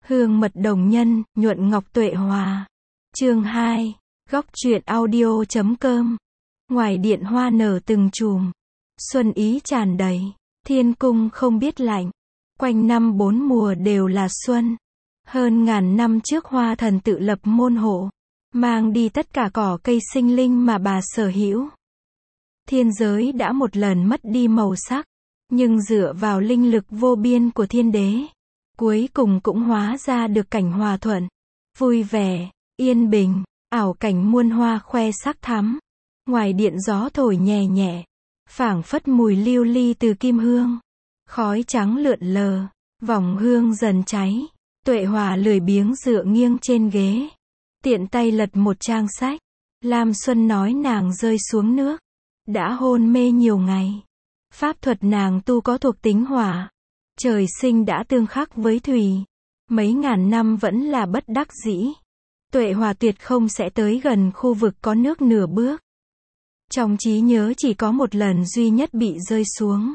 Hương mật đồng nhân, nhuận ngọc tuệ hòa. Chương 2. Góc truyện audio.com. Ngoài điện hoa nở từng chùm. Xuân ý tràn đầy. Thiên cung không biết lạnh. Quanh năm bốn mùa đều là xuân. Hơn ngàn năm trước hoa thần tự lập môn hộ. Mang đi tất cả cỏ cây sinh linh mà bà sở hữu. Thiên giới đã một lần mất đi màu sắc. Nhưng dựa vào linh lực vô biên của thiên đế, cuối cùng cũng hóa ra được cảnh hòa thuận, vui vẻ, yên bình, ảo cảnh muôn hoa khoe sắc thắm. Ngoài điện gió thổi nhẹ nhẹ, phảng phất mùi lưu ly từ kim hương. Khói trắng lượn lờ, vòng hương dần cháy. Tuệ Hòa lười biếng dựa nghiêng trên ghế, tiện tay lật một trang sách. Lam Xuân nói nàng rơi xuống nước, đã hôn mê nhiều ngày. Pháp thuật nàng tu có thuộc tính hỏa. Trời sinh đã tương khắc với thủy. Mấy ngàn năm vẫn là bất đắc dĩ. Tuệ Hòa tuyệt không sẽ tới gần khu vực có nước nửa bước. Trong trí nhớ chỉ có một lần duy nhất bị rơi xuống.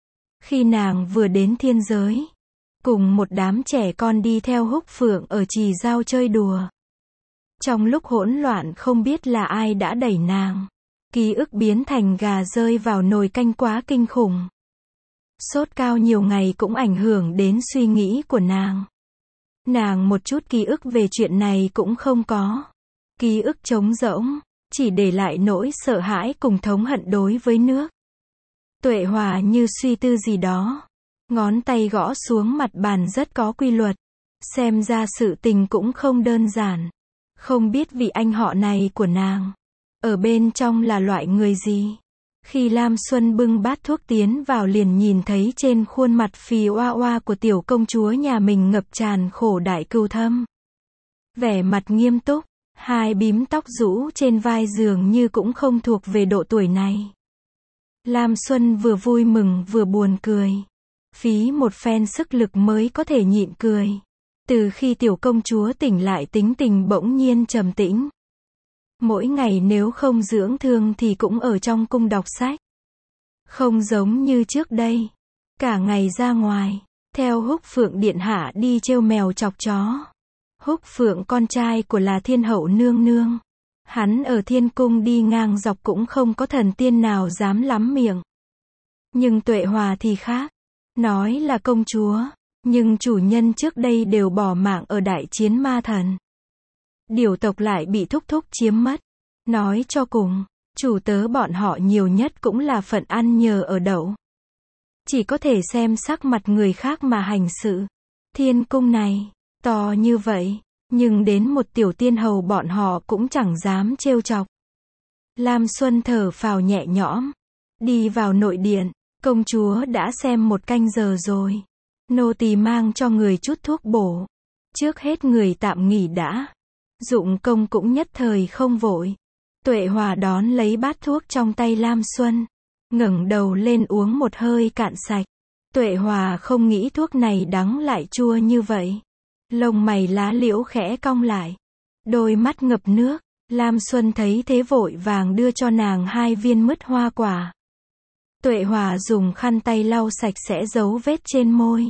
Khi nàng vừa đến thiên giới, cùng một đám trẻ con đi theo Húc Phượng ở Trì Giao chơi đùa. Trong lúc hỗn loạn không biết là ai đã đẩy nàng. Ký ức biến thành gà rơi vào nồi canh quá kinh khủng. Sốt cao nhiều ngày cũng ảnh hưởng đến suy nghĩ của nàng. Nàng một chút ký ức về chuyện này cũng không có. Ký ức trống rỗng, chỉ để lại nỗi sợ hãi cùng thống hận đối với nước. Tuệ Hòa như suy tư gì đó. Ngón tay gõ xuống mặt bàn rất có quy luật. Xem ra sự tình cũng không đơn giản. Không biết vị anh họ này của nàng ở bên trong là loại người gì? Khi Lam Xuân bưng bát thuốc tiến vào liền nhìn thấy trên khuôn mặt phì oa oa của tiểu công chúa nhà mình ngập tràn khổ đại cừu thâm. Vẻ mặt nghiêm túc, hai bím tóc rũ trên vai dường như cũng không thuộc về độ tuổi này. Lam Xuân vừa vui mừng vừa buồn cười. Phí một phen sức lực mới có thể nhịn cười. Từ khi tiểu công chúa tỉnh lại tính tình bỗng nhiên trầm tĩnh. Mỗi ngày nếu không dưỡng thương thì cũng ở trong cung đọc sách. Không giống như trước đây. Cả ngày ra ngoài, theo Húc Phượng điện hạ đi trêu mèo chọc chó. Húc Phượng con trai của là thiên hậu nương nương. Hắn ở thiên cung đi ngang dọc cũng không có thần tiên nào dám lắm miệng. Nhưng Tuệ Hòa thì khác. Nói là công chúa, nhưng chủ nhân trước đây đều bỏ mạng ở đại chiến ma thần. Điều tộc lại bị thúc thúc chiếm mất. Nói cho cùng, chủ tớ bọn họ nhiều nhất cũng là phận ăn nhờ ở đậu. Chỉ có thể xem sắc mặt người khác mà hành sự. Thiên cung này, to như vậy, nhưng đến một tiểu tiên hầu bọn họ cũng chẳng dám trêu chọc. Lam Xuân thở phào nhẹ nhõm. Đi vào nội điện, công chúa đã xem một canh giờ rồi. Nô tỳ mang cho người chút thuốc bổ. Trước hết người tạm nghỉ đã. Dụng công cũng nhất thời không vội. Tuệ Hòa đón lấy bát thuốc trong tay Lam Xuân. Ngẩng đầu lên uống một hơi cạn sạch. Tuệ Hòa không nghĩ thuốc này đắng lại chua như vậy. Lông mày lá liễu khẽ cong lại. Đôi mắt ngập nước. Lam Xuân thấy thế vội vàng đưa cho nàng 2 viên mứt hoa quả. Tuệ Hòa dùng khăn tay lau sạch sẽ dấu vết trên môi.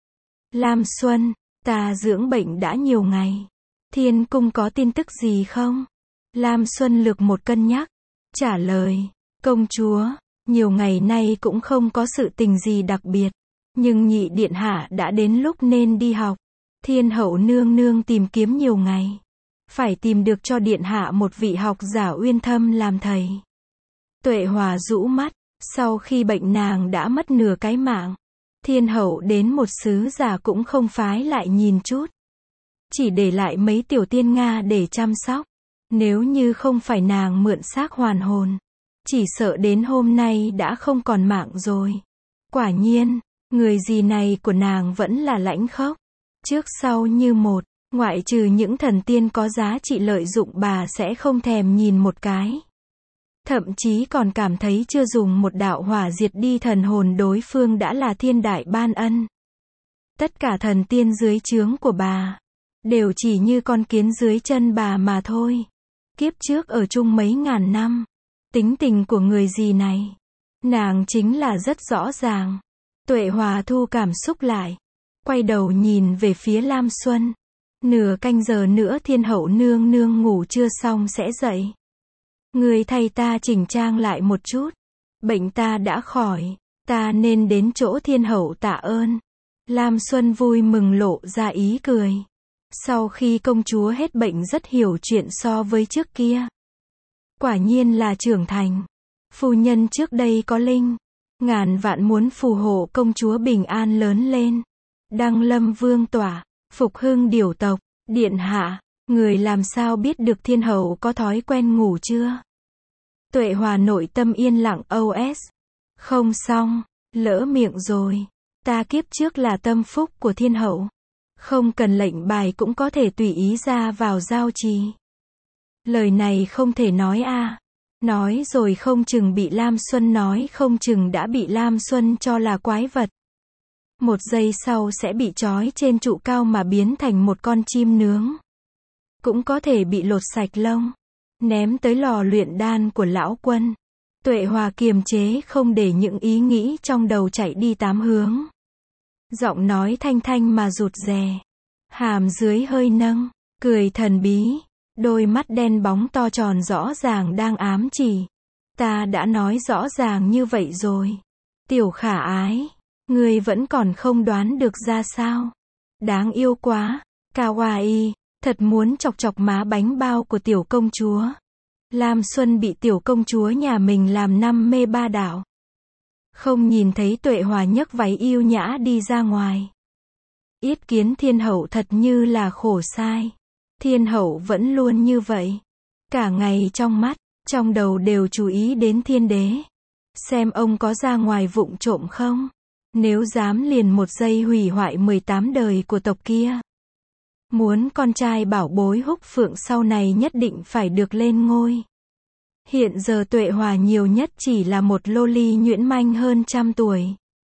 Lam Xuân, ta dưỡng bệnh đã nhiều ngày. Thiên cung có tin tức gì không? Lam Xuân lược một cân nhắc. Trả lời, công chúa, nhiều ngày nay cũng không có sự tình gì đặc biệt. Nhưng nhị điện hạ đã đến lúc nên đi học. Thiên hậu nương nương tìm kiếm nhiều ngày. Phải tìm được cho điện hạ một vị học giả uyên thâm làm thầy. Tuệ Hòa rũ mắt, sau khi bệnh nàng đã mất nửa cái mạng. Thiên hậu đến một sứ giả cũng không phái lại nhìn chút. Chỉ để lại mấy tiểu tiên Nga để chăm sóc. Nếu như không phải nàng mượn xác hoàn hồn, chỉ sợ đến hôm nay đã không còn mạng rồi. Quả nhiên, người gì này của nàng vẫn là lãnh khốc. Trước sau như một, ngoại trừ những thần tiên có giá trị lợi dụng bà sẽ không thèm nhìn một cái. Thậm chí còn cảm thấy chưa dùng một đạo hỏa diệt đi thần hồn đối phương đã là thiên đại ban ân. Tất cả thần tiên dưới trướng của bà đều chỉ như con kiến dưới chân bà mà thôi. Kiếp trước ở chung mấy ngàn năm, tính tình của người gì này, nàng chính là rất rõ ràng. Tuệ Hòa thu cảm xúc lại, quay đầu nhìn về phía Lam Xuân. Nửa canh giờ nữa thiên hậu nương nương ngủ chưa xong sẽ dậy. Người thay ta chỉnh trang lại một chút. Bệnh ta đã khỏi, ta nên đến chỗ thiên hậu tạ ơn. Lam Xuân vui mừng lộ ra ý cười. Sau khi công chúa hết bệnh rất hiểu chuyện so với trước kia. Quả nhiên là trưởng thành. Phu nhân trước đây có linh. Ngàn vạn muốn phù hộ công chúa bình an lớn lên. Đăng lâm vương tỏa, phục hưng điểu tộc. Điện hạ, người làm sao biết được thiên hậu có thói quen ngủ chưa? Tuệ Hòa nội tâm yên lặng OS. Không xong, lỡ miệng rồi. Ta kiếp trước là tâm phúc của thiên hậu. Không cần lệnh bài cũng có thể tùy ý ra vào giao trì. Lời này không thể nói a. Nói rồi không chừng bị Lam Xuân nói, không chừng đã bị Lam Xuân cho là quái vật. Một giây sau sẽ bị trói trên trụ cao mà biến thành một con chim nướng. Cũng có thể bị lột sạch lông, ném tới lò luyện đan của lão Quân. Tuệ Hòa kiềm chế không để những ý nghĩ trong đầu chạy đi tám hướng. Giọng nói thanh thanh mà rụt rè. Hàm dưới hơi nâng, cười thần bí. Đôi mắt đen bóng to tròn rõ ràng đang ám chỉ. Ta đã nói rõ ràng như vậy rồi. Tiểu khả ái, ngươi vẫn còn không đoán được ra sao? Đáng yêu quá, kawaii, thật muốn chọc chọc má bánh bao của tiểu công chúa. Lam Xuân bị tiểu công chúa nhà mình làm năm mê ba đảo. Không nhìn thấy Tuệ Hòa nhấc váy yêu nhã đi ra ngoài. Yết kiến thiên hậu thật như là khổ sai. Thiên hậu vẫn luôn như vậy. Cả ngày trong mắt, trong đầu đều chú ý đến thiên đế. Xem ông có ra ngoài vụng trộm không? Nếu dám liền một giây hủy hoại 18 đời của tộc kia. Muốn con trai bảo bối Húc Phượng sau này nhất định phải được lên ngôi. Hiện giờ Tuệ Hòa nhiều nhất chỉ là một loli nhuyễn manh hơn trăm tuổi.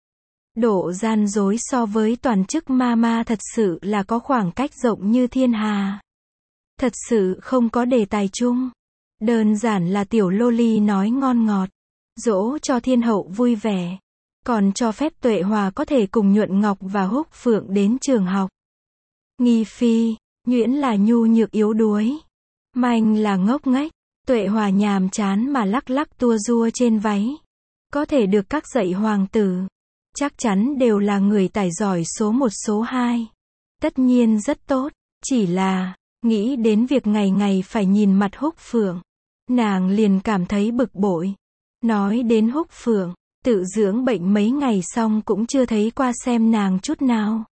Độ gian dối so với toàn chức mama thật sự là có khoảng cách rộng như thiên hà. Thật sự không có đề tài chung. Đơn giản là tiểu loli nói ngon ngọt. Dỗ cho thiên hậu vui vẻ. Còn cho phép Tuệ Hòa có thể cùng Nhuận Ngọc và Húc Phượng đến trường học. Nghi phi, nhuyễn là nhu nhược yếu đuối. Manh là ngốc nghếch. Tuệ Hòa nhàm chán mà lắc lắc tua rua trên váy. Có thể được các dạy hoàng tử. Chắc chắn đều là người tài giỏi số 1 số 2. Tất nhiên rất tốt. Chỉ là, nghĩ đến việc ngày ngày phải nhìn mặt Húc Phượng. Nàng liền cảm thấy bực bội. Nói đến Húc Phượng, tự dưỡng bệnh mấy ngày xong cũng chưa thấy qua xem nàng chút nào.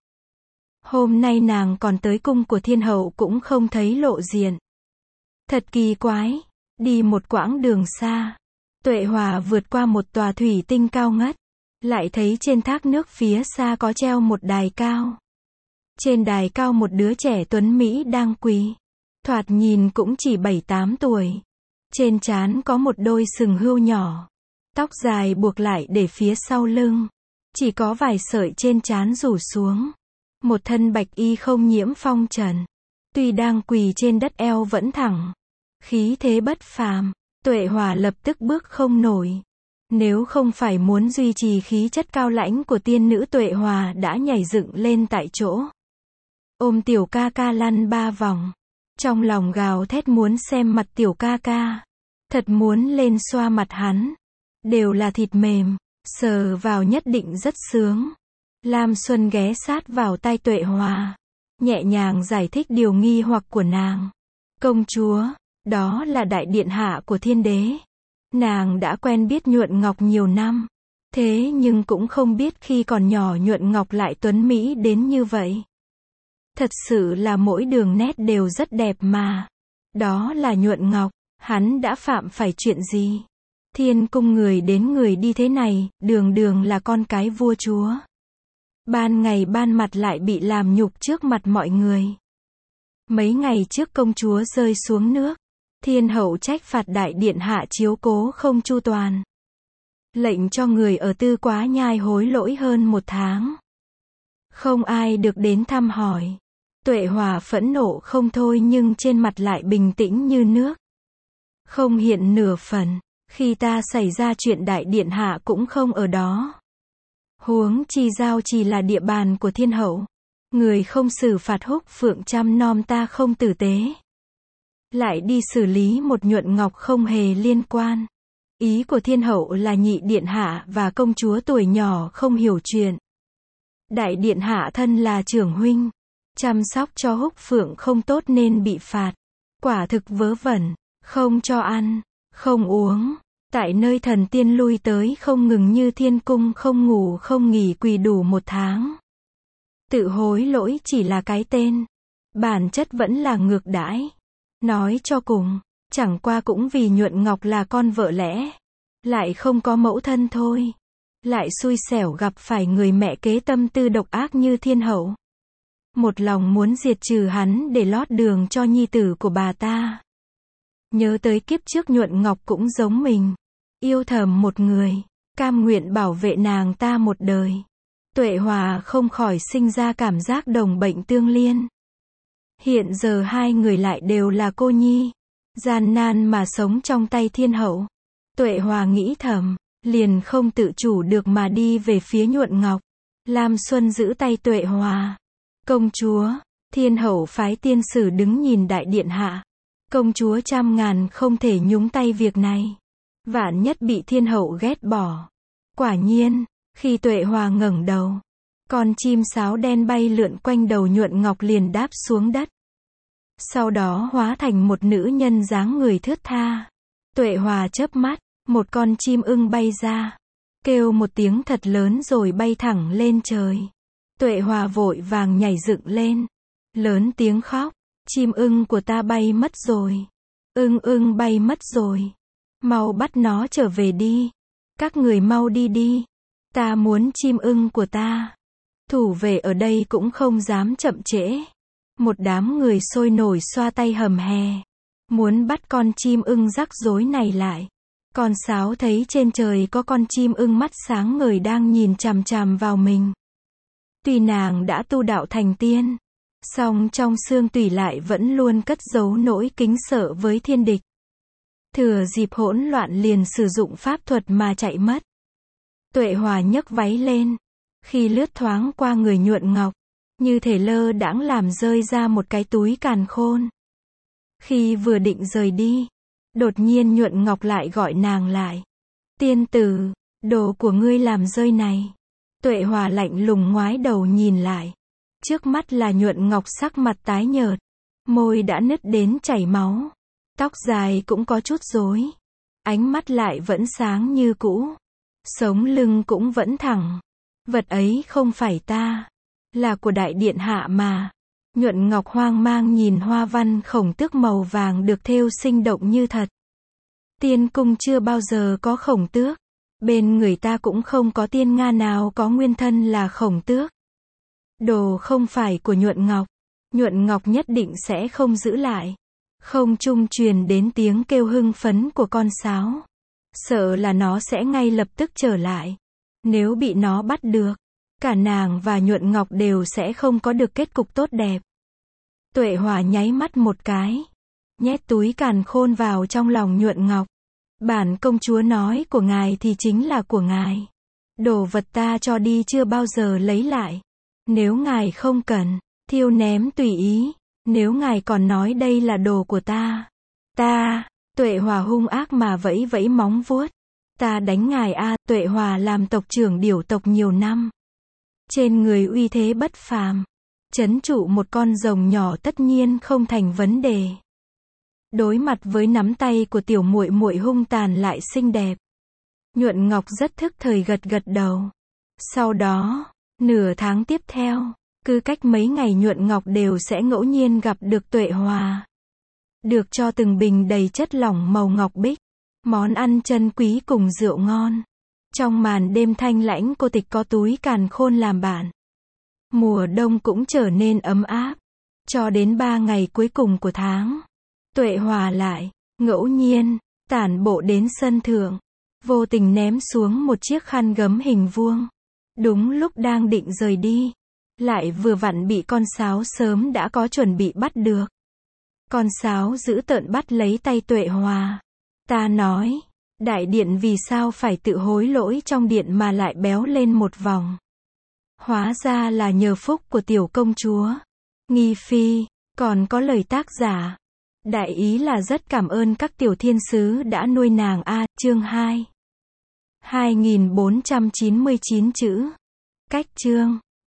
Hôm nay nàng còn tới cung của thiên hậu cũng không thấy lộ diện. Thật kỳ quái. Đi một quãng đường xa. Tuệ Hòa vượt qua một tòa thủy tinh cao ngất. Lại thấy trên thác nước phía xa có treo một đài cao. Trên đài cao một đứa trẻ tuấn Mỹ đang quỳ. Thoạt nhìn cũng chỉ 7-8 tuổi. Trên trán có một đôi sừng hươu nhỏ. Tóc dài buộc lại để phía sau lưng. Chỉ có vài sợi trên trán rủ xuống. Một thân bạch y không nhiễm phong trần. Tuy đang quỳ trên đất eo vẫn thẳng. Khí thế bất phàm. Tuệ Hòa lập tức bước không nổi. Nếu không phải muốn duy trì khí chất cao lãnh của tiên nữ, Tuệ Hòa đã nhảy dựng lên tại chỗ. Ôm tiểu ca ca lăn 3 vòng. Trong lòng gào thét muốn xem mặt tiểu ca ca. Thật muốn lên xoa mặt hắn. Đều là thịt mềm. Sờ vào nhất định rất sướng. Lam Xuân ghé sát vào tai Tuệ Hòa. Nhẹ nhàng giải thích điều nghi hoặc của nàng. Công chúa, đó là đại điện hạ của thiên đế. Nàng đã quen biết Nhuận Ngọc nhiều năm. Thế nhưng cũng không biết khi còn nhỏ Nhuận Ngọc lại tuấn Mỹ đến như vậy. Thật sự là mỗi đường nét đều rất đẹp mà. Đó là Nhuận Ngọc. Hắn đã phạm phải chuyện gì? Thiên cung người đến người đi thế này, đường đường là con cái vua chúa. Ban ngày ban mặt lại bị làm nhục trước mặt mọi người. Mấy ngày trước công chúa rơi xuống nước. Thiên hậu trách phạt đại điện hạ chiếu cố không chu toàn. Lệnh cho người ở Tư Quá Nhai hối lỗi hơn 1 tháng. Không ai được đến thăm hỏi. Tuệ Hòa phẫn nộ không thôi nhưng trên mặt lại bình tĩnh như nước. Không hiện nửa phần. Khi ta xảy ra chuyện đại điện hạ cũng không ở đó. Huống chi giao chỉ là địa bàn của thiên hậu. Người không xử phạt Húc Phượng chăm nom ta không tử tế. Lại đi xử lý một Nhuận Ngọc không hề liên quan. Ý của thiên hậu là nhị điện hạ và công chúa tuổi nhỏ không hiểu chuyện. Đại điện hạ thân là trưởng huynh. Chăm sóc cho Húc Phượng không tốt nên bị phạt. Quả thực vớ vẩn. Không cho ăn, không uống. Tại nơi thần tiên lui tới không ngừng như thiên cung không ngủ không nghỉ quỳ đủ 1 tháng. Tự hối lỗi chỉ là cái tên. Bản chất vẫn là ngược đãi. Nói cho cùng, chẳng qua cũng vì Nhuận Ngọc là con vợ lẽ. Lại không có mẫu thân thôi. Lại xui xẻo gặp phải người mẹ kế tâm tư độc ác như thiên hậu. Một lòng muốn diệt trừ hắn để lót đường cho nhi tử của bà ta. Nhớ tới kiếp trước Nhuận Ngọc cũng giống mình. Yêu thầm một người. Cam nguyện bảo vệ nàng ta một đời. Tuệ Hòa không khỏi sinh ra cảm giác đồng bệnh tương liên. Hiện giờ hai người lại đều là cô nhi. Gian nan mà sống trong tay thiên hậu. Tuệ Hòa nghĩ thầm. Liền không tự chủ được mà đi về phía Nhuận Ngọc. Lam Xuân giữ tay Tuệ Hòa. Công chúa. Thiên hậu phái tiên sử đứng nhìn đại điện hạ. Công chúa trăm ngàn không thể nhúng tay việc này. Vạn nhất bị thiên hậu ghét bỏ. Quả nhiên, khi Tuệ Hòa ngẩng đầu, con chim sáo đen bay lượn quanh đầu Nhuận Ngọc liền đáp xuống đất. Sau đó hóa thành một nữ nhân dáng người thướt tha. Tuệ Hòa chớp mắt, một con chim ưng bay ra, kêu một tiếng thật lớn rồi bay thẳng lên trời. Tuệ Hòa vội vàng nhảy dựng lên, lớn tiếng khóc. Chim ưng của ta bay mất rồi. Ưng bay mất rồi. Mau bắt nó trở về đi. Các người mau đi đi. Ta muốn chim ưng của ta. Thủ vệ ở đây cũng không dám chậm trễ. Một đám người sôi nổi xoa tay hầm hè. Muốn bắt con chim ưng rắc rối này lại. Con sáo thấy trên trời có con chim ưng mắt sáng ngời đang nhìn chằm chằm vào mình. Tuy nàng đã tu đạo thành tiên, song trong xương tủy lại vẫn luôn cất giấu nỗi kính sợ với thiên địch. Thừa dịp hỗn loạn liền sử dụng pháp thuật mà chạy mất. Tuệ Hòa nhấc váy lên. Khi lướt thoáng qua người Nhuận Ngọc, như thể lơ đãng làm rơi ra một cái túi càn khôn. Khi vừa định rời đi, đột nhiên Nhuận Ngọc lại gọi nàng lại. Tiên tử, đồ của ngươi làm rơi này. Tuệ Hòa lạnh lùng ngoái đầu nhìn lại. Trước mắt là Nhuận Ngọc sắc mặt tái nhợt. Môi đã nứt đến chảy máu. Tóc dài cũng có chút rối. Ánh mắt lại vẫn sáng như cũ. Sống lưng cũng vẫn thẳng. Vật ấy không phải ta. Là của đại điện hạ mà. Nhuận Ngọc hoang mang nhìn hoa văn khổng tước màu vàng được thêu sinh động như thật. Tiên cung chưa bao giờ có khổng tước. Bên người ta cũng không có tiên Nga nào có nguyên thân là khổng tước. Đồ không phải của Nhuận Ngọc nhất định sẽ không giữ lại. Không trung truyền đến tiếng kêu hưng phấn của con sáo. Sợ là nó sẽ ngay lập tức trở lại. Nếu bị nó bắt được, cả nàng và Nhuận Ngọc đều sẽ không có được kết cục tốt đẹp. Tuệ Hòa nháy mắt một cái, nhét túi càn khôn vào trong lòng Nhuận Ngọc. Bản công chúa nói của ngài thì chính là của ngài. Đồ vật ta cho đi chưa bao giờ lấy lại. Nếu ngài không cần, thiêu ném tùy ý. Nếu ngài còn nói đây là đồ của ta. Tuệ Hòa hung ác mà vẫy vẫy móng vuốt. Ta đánh ngài a. Tuệ Hòa làm tộc trưởng điểu tộc nhiều năm. Trên người uy thế bất phàm. Trấn trụ một con rồng nhỏ tất nhiên không thành vấn đề. Đối mặt với nắm tay của tiểu muội muội hung tàn lại xinh đẹp, Nhuận Ngọc rất thức thời gật gật đầu. Sau đó, nửa tháng tiếp theo, cứ cách mấy ngày Nhuận Ngọc đều sẽ ngẫu nhiên gặp được Tuệ Hòa. Được cho từng bình đầy chất lỏng màu ngọc bích, món ăn chân quý cùng rượu ngon. Trong màn đêm thanh lãnh cô tịch có túi càn khôn làm bạn. Mùa đông cũng trở nên ấm áp. Cho đến 3 ngày cuối cùng của tháng, Tuệ Hòa lại, ngẫu nhiên, tản bộ đến sân thượng. Vô tình ném xuống một chiếc khăn gấm hình vuông. Đúng lúc đang định rời đi, lại vừa vặn bị con sáo sớm đã có chuẩn bị bắt được. Con sáo dữ tợn bắt lấy tay Tuệ Hòa. Ta nói, Đại điện vì sao phải tự hối lỗi trong điện mà lại béo lên một vòng? Hóa ra là nhờ phúc của tiểu công chúa Nghi Phi. Còn có lời tác giả. Đại ý là rất cảm ơn các tiểu thiên sứ đã nuôi nàng a. Chương 2. 2499 chữ. Cách chương.